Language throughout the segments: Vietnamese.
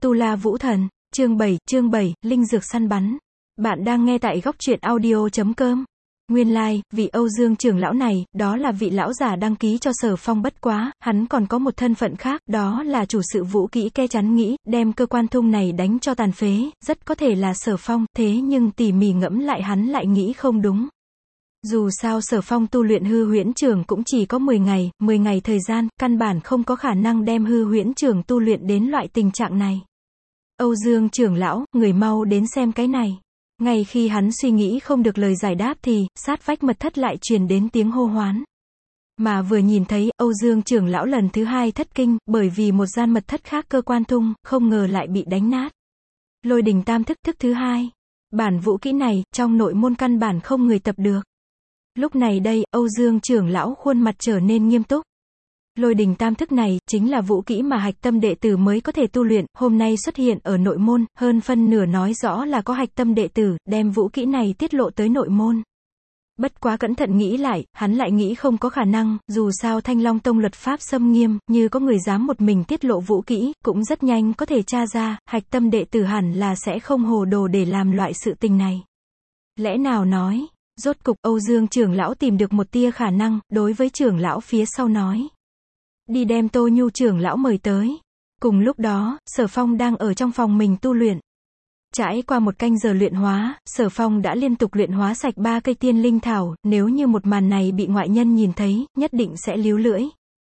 Tu La Vũ Thần, chương 7, Linh Dược Săn Bắn. Bạn đang nghe tại góc truyện audio.com. Nguyên lai, vị Âu Dương trưởng lão này, đó là vị lão giả đăng ký cho Sở Phong, bất quá, hắn còn có một thân phận khác, đó là chủ sự vũ kỹ Ke Chắn nghĩ, đem cơ quan thung này đánh cho tàn phế, rất có thể là Sở Phong, thế nhưng tỉ mỉ ngẫm lại hắn lại nghĩ không đúng. Dù sao Sở Phong tu luyện hư huyễn trường cũng chỉ có 10 ngày thời gian, căn bản không có khả năng đem hư huyễn trường tu luyện đến loại tình trạng này. Âu Dương trưởng lão, người mau đến xem cái này. Ngay khi hắn suy nghĩ không được lời giải đáp thì, sát vách mật thất lại truyền đến tiếng hô hoán. Mà vừa nhìn thấy, Âu Dương trưởng lão lần thứ hai thất kinh, bởi vì một gian mật thất khác cơ quan thung, không ngờ lại bị đánh nát. Lôi đình tam thức thứ hai. Bản vũ kỹ này, trong nội môn căn bản không người tập được. Lúc này đây, Âu Dương trưởng lão khuôn mặt trở nên nghiêm túc. Lôi đình tam thức này, chính là vũ kỹ mà hạch tâm đệ tử mới có thể tu luyện, hôm nay xuất hiện ở nội môn, hơn phân nửa nói rõ là có hạch tâm đệ tử, đem vũ kỹ này tiết lộ tới nội môn. Bất quá cẩn thận nghĩ lại, hắn lại nghĩ không có khả năng, dù sao Thanh Long Tông luật pháp xâm nghiêm, như có người dám một mình tiết lộ vũ kỹ, cũng rất nhanh có thể tra ra, hạch tâm đệ tử hẳn là sẽ không hồ đồ để làm loại sự tình này. Lẽ nào nói, rốt cục Âu Dương trưởng lão tìm được một tia khả năng, đối với trưởng lão phía sau nói. Đi đem Tô Nhu trưởng lão mời tới. Cùng lúc đó, Sở Phong đang ở trong phòng mình tu luyện. Trải qua một canh giờ luyện hóa, Sở Phong đã liên tục luyện hóa sạch 3 cây tiên linh thảo, nếu như một màn này bị ngoại nhân nhìn thấy, nhất định sẽ líu lưỡi.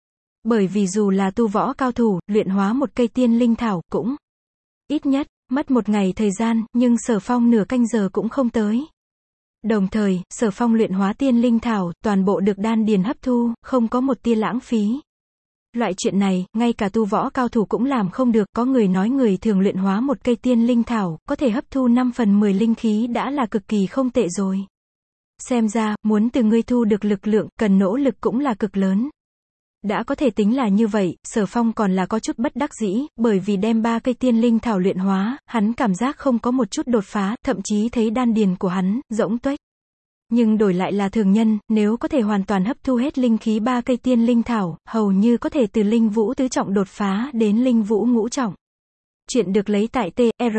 Bởi vì dù là tu võ cao thủ, luyện hóa một cây tiên linh thảo, cũng ít nhất, mất 1 ngày thời gian, nhưng Sở Phong nửa canh giờ cũng không tới. Đồng thời, Sở Phong luyện hóa tiên linh thảo, toàn bộ được đan điền hấp thu, không có một tia lãng phí. Loại chuyện này, ngay cả tu võ cao thủ cũng làm không được, có người nói người thường luyện hóa một cây tiên linh thảo, có thể hấp thu 5/10 linh khí đã là cực kỳ không tệ rồi. Xem ra, muốn từ ngươi thu được lực lượng, cần nỗ lực cũng là cực lớn. Đã có thể tính là như vậy, Sở Phong còn là có chút bất đắc dĩ, bởi vì đem 3 cây tiên linh thảo luyện hóa, hắn cảm giác không có một chút đột phá, thậm chí thấy đan điền của hắn, rỗng tuếch. Nhưng đổi lại là thường nhân, nếu có thể hoàn toàn hấp thu hết linh khí 3 cây tiên linh thảo, hầu như có thể từ linh vũ tứ trọng đột phá đến linh vũ ngũ trọng. Chuyện được lấy tại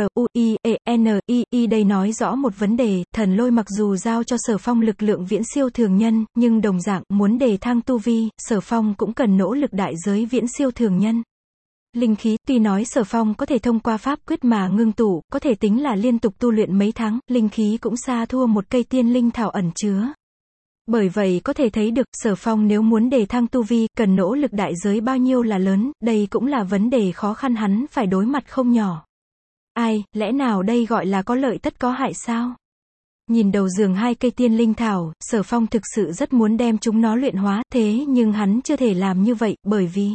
TRUIENI, đây nói rõ một vấn đề, thần lôi mặc dù giao cho Sở Phong lực lượng viễn siêu thường nhân, nhưng đồng dạng, muốn đề thăng tu vi, Sở Phong cũng cần nỗ lực đại giới viễn siêu thường nhân. Linh khí, tuy nói Sở Phong có thể thông qua pháp quyết mà ngưng tụ, có thể tính là liên tục tu luyện mấy tháng, linh khí cũng xa thua một cây tiên linh thảo ẩn chứa. Bởi vậy có thể thấy được, Sở Phong nếu muốn đề thăng tu vi, cần nỗ lực đại giới bao nhiêu là lớn, đây cũng là vấn đề khó khăn hắn phải đối mặt không nhỏ. Ai, lẽ nào đây gọi là có lợi tất có hại sao? Nhìn đầu giường 2 cây tiên linh thảo, Sở Phong thực sự rất muốn đem chúng nó luyện hóa, thế nhưng hắn chưa thể làm như vậy, bởi vì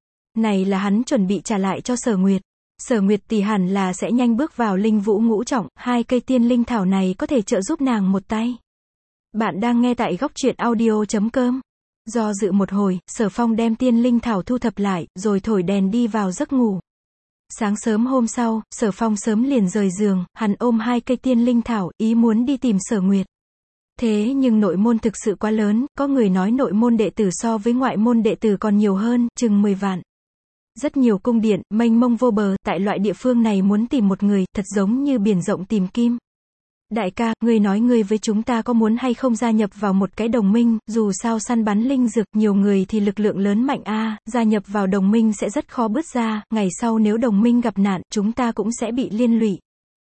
này là hắn chuẩn bị trả lại cho Sở Nguyệt. Sở Nguyệt tỷ hẳn là sẽ nhanh bước vào linh vũ ngũ trọng, 2 cây tiên linh thảo này có thể trợ giúp nàng một tay. Bạn đang nghe tại góc truyện audio.com. Do dự một hồi, Sở Phong đem tiên linh thảo thu thập lại, rồi thổi đèn đi vào giấc ngủ. Sáng sớm hôm sau, Sở Phong sớm liền rời giường, hắn ôm 2 cây tiên linh thảo, ý muốn đi tìm Sở Nguyệt. Thế nhưng nội môn thực sự quá lớn, có người nói nội môn đệ tử so với ngoại môn đệ tử còn nhiều hơn, chừng 10 vạn. Rất nhiều cung điện, mênh mông vô bờ, tại loại địa phương này muốn tìm một người, thật giống như biển rộng tìm kim. Đại ca, ngươi nói ngươi với chúng ta có muốn hay không gia nhập vào một cái đồng minh, dù sao săn bắn linh dược, nhiều người thì lực lượng lớn mạnh gia nhập vào đồng minh sẽ rất khó bứt ra, ngày sau nếu đồng minh gặp nạn, chúng ta cũng sẽ bị liên lụy.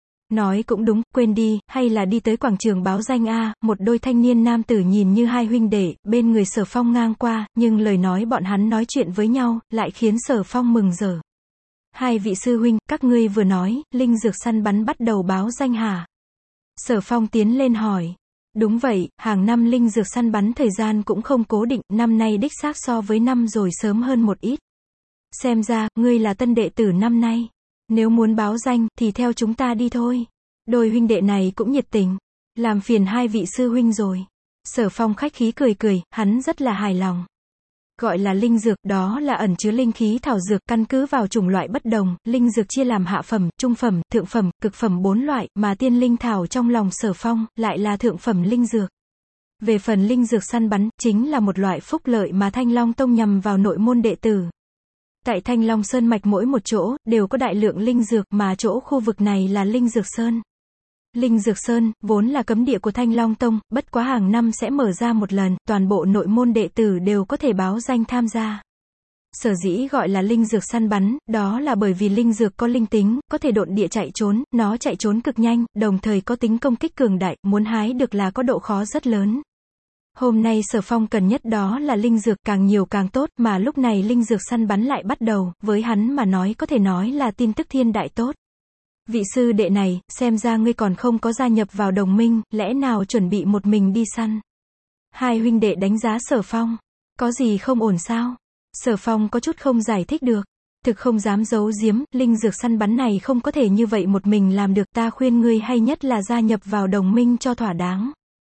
Nói cũng đúng, quên đi, hay là đi tới quảng trường báo danh một đôi thanh niên nam tử nhìn như hai huynh đệ, bên người Sở Phong ngang qua, nhưng lời nói bọn hắn nói chuyện với nhau, lại khiến Sở Phong mừng rỡ. Hai vị sư huynh, các ngươi vừa nói, linh dược săn bắn bắt đầu báo danh hả? Sở Phong tiến lên hỏi. Đúng vậy, hàng năm linh dược săn bắn thời gian cũng không cố định, năm nay đích xác so với năm rồi sớm hơn một ít. Xem ra, ngươi là tân đệ tử năm nay. Nếu muốn báo danh, thì theo chúng ta đi thôi. Đôi huynh đệ này cũng nhiệt tình. Làm phiền hai vị sư huynh rồi. Sở Phong khách khí cười, hắn rất là hài lòng. Gọi là linh dược, đó là ẩn chứa linh khí thảo dược, căn cứ vào chủng loại bất đồng, linh dược chia làm hạ phẩm, trung phẩm, thượng phẩm, cực phẩm 4 loại, mà tiên linh thảo trong lòng Sở Phong, lại là thượng phẩm linh dược. Về phần linh dược săn bắn, chính là một loại phúc lợi mà Thanh Long Tông nhằm vào nội môn đệ tử. Tại Thanh Long Sơn mạch mỗi một chỗ, đều có đại lượng linh dược, mà chỗ khu vực này là Linh Dược Sơn. Linh Dược Sơn, vốn là cấm địa của Thanh Long Tông, bất quá hàng năm sẽ mở ra một lần, toàn bộ nội môn đệ tử đều có thể báo danh tham gia. Sở dĩ gọi là linh dược săn bắn, đó là bởi vì linh dược có linh tính, có thể độn địa chạy trốn, nó chạy trốn cực nhanh, đồng thời có tính công kích cường đại, muốn hái được là có độ khó rất lớn. Hôm nay Sở Phong cần nhất đó là linh dược, càng nhiều càng tốt, mà lúc này linh dược săn bắn lại bắt đầu, với hắn mà nói có thể nói là tin tức thiên đại tốt. Vị sư đệ này, xem ra ngươi còn không có gia nhập vào đồng minh, lẽ nào chuẩn bị một mình đi săn? Hai huynh đệ đánh giá Sở Phong. Có gì không ổn sao? Sở Phong có chút không giải thích được. Thực không dám giấu giếm, linh dược săn bắn này không có thể như vậy một mình làm được, ta khuyên ngươi hay nhất là gia nhập vào đồng minh cho thỏa đáng.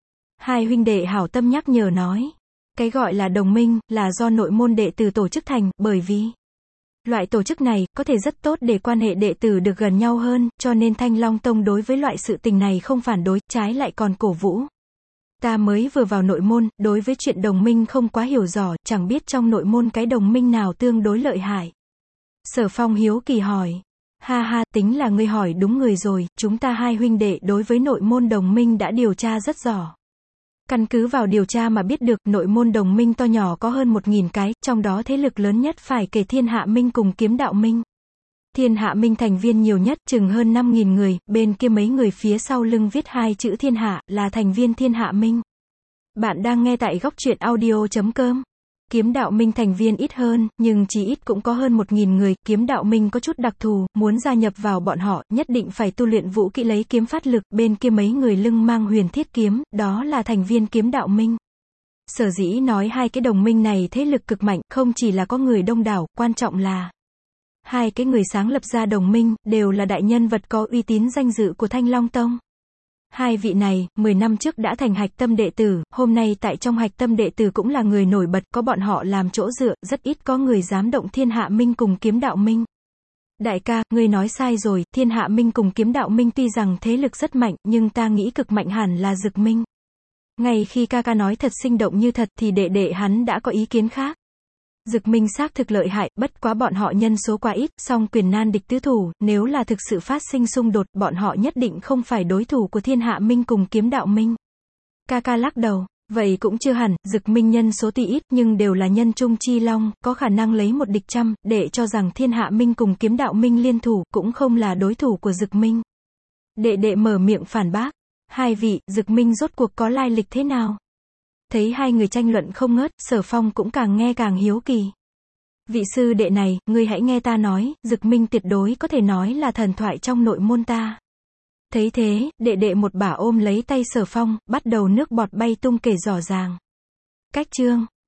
Hai huynh đệ hảo tâm nhắc nhở nói. Cái gọi là đồng minh, là do nội môn đệ tử tổ chức thành, bởi vì loại tổ chức này, có thể rất tốt để quan hệ đệ tử được gần nhau hơn, cho nên Thanh Long Tông đối với loại sự tình này không phản đối, trái lại còn cổ vũ. Ta mới vừa vào nội môn, đối với chuyện đồng minh không quá hiểu rõ, chẳng biết trong nội môn cái đồng minh nào tương đối lợi hại. Sở Phong hiếu kỳ hỏi. Ha ha, tính là ngươi hỏi đúng người rồi, chúng ta hai huynh đệ đối với nội môn đồng minh đã điều tra rất rõ. Căn cứ vào điều tra mà biết được, nội môn đồng minh to nhỏ có hơn 1.000 cái, trong đó thế lực lớn nhất phải kể Thiên Hạ Minh cùng Kiếm Đạo Minh. Thiên Hạ Minh thành viên nhiều nhất, chừng hơn 5.000 người, bên kia mấy người phía sau lưng viết hai chữ Thiên Hạ, là thành viên Thiên Hạ Minh. Bạn đang nghe tại góc truyện audio.com. Kiếm Đạo Minh thành viên ít hơn, nhưng chỉ ít cũng có hơn 1.000 người, Kiếm Đạo Minh có chút đặc thù, muốn gia nhập vào bọn họ, nhất định phải tu luyện vũ kỹ lấy kiếm phát lực, bên kia mấy người lưng mang huyền thiết kiếm, đó là thành viên Kiếm Đạo Minh. Sở dĩ nói hai cái đồng minh này thế lực cực mạnh, không chỉ là có người đông đảo, quan trọng là hai cái người sáng lập ra đồng minh, đều là đại nhân vật có uy tín danh dự của Thanh Long Tông. Hai vị này, 10 năm trước đã thành hạch tâm đệ tử, hôm nay tại trong hạch tâm đệ tử cũng là người nổi bật, có bọn họ làm chỗ dựa, rất ít có người dám động Thiên Hạ Minh cùng Kiếm Đạo Minh. Đại ca, ngươi nói sai rồi, Thiên Hạ Minh cùng Kiếm Đạo Minh tuy rằng thế lực rất mạnh, nhưng ta nghĩ cực mạnh hẳn là Dực Minh. Ngay khi ca ca nói thật sinh động như thật thì đệ đệ hắn đã có ý kiến khác. Dực Minh xác thực lợi hại, bất quá bọn họ nhân số quá ít, song quyền nan địch tứ thủ, nếu là thực sự phát sinh xung đột, bọn họ nhất định không phải đối thủ của Thiên Hạ Minh cùng Kiếm Đạo Minh. Ca ca lắc đầu, vậy cũng chưa hẳn, Dực Minh nhân số tuy ít nhưng đều là nhân trung chi long, có khả năng lấy một địch trăm, để cho rằng Thiên Hạ Minh cùng Kiếm Đạo Minh liên thủ, cũng không là đối thủ của Dực Minh. Đệ đệ mở miệng phản bác, hai vị, Dực Minh rốt cuộc có lai lịch thế nào? Thấy hai người tranh luận không ngớt, Sở Phong cũng càng nghe càng hiếu kỳ. Vị sư đệ này, ngươi hãy nghe ta nói, Dực Minh tuyệt đối có thể nói là thần thoại trong nội môn ta. Thấy thế, đệ đệ một bả ôm lấy tay Sở Phong, bắt đầu nước bọt bay tung kể rõ ràng. Cách chương